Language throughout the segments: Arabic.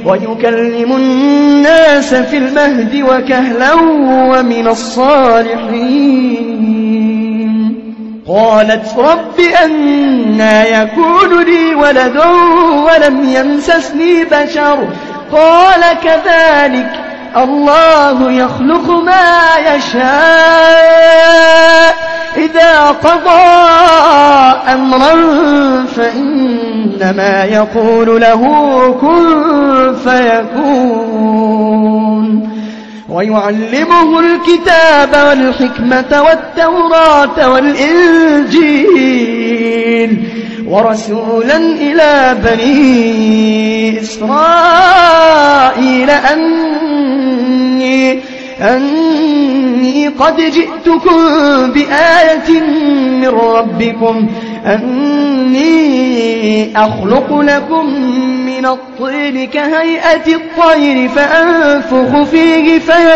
ويكلم الناس في المهد وكهلا ومن الصالحين. قالت رب أنى يكون لي ولد ولم يمسسني بشر قال كذلك الله يخلق ما يشاء إذا قضى أمرا فإنما يقول له كن فيكون. ويعلمه الكتاب والحكمة والتوراة والإنجيل ورسولا إلى بني إسرائيل أني قد جئتكم بآية من ربكم أني أخلق لكم من الطين كهيئة الطير فأنفخ فيه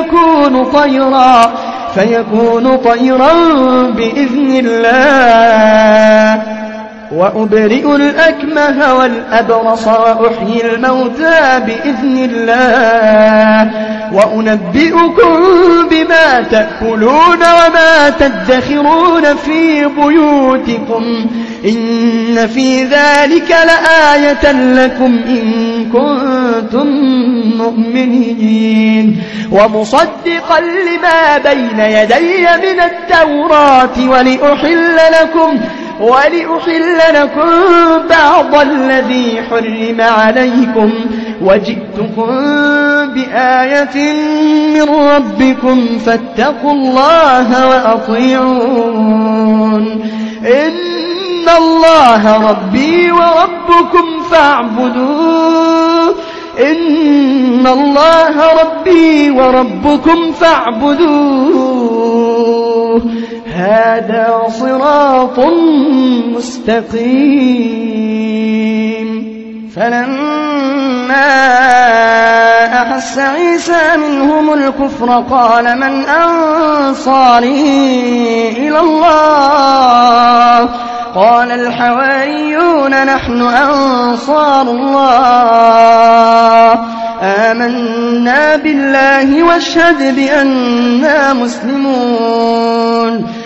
فيكون طيرا بإذن الله وأبرئ الأكمه والأبرص وأحيي الموتى بإذن الله وأنبئكم بما تأكلون وما تدخرون في بيوتكم إن في ذلك لآية لكم إن كنتم مؤمنين. ومصدقا لما بين يدي من التوراة ولأحل لكم بعض الذي حرم عليكم وجئتكم بآية من ربكم فاتقوا الله وأطيعون. إن الله ربي وربكم فاعبدوه إن الله ربي وربكم فاعبدوه هذا صراط مستقيم. فلما أحس عيسى منهم الكفر قال من أنصاري إلى الله قال الحواريون نحن أنصار الله آمنا بالله واشهد بأننا مسلمون.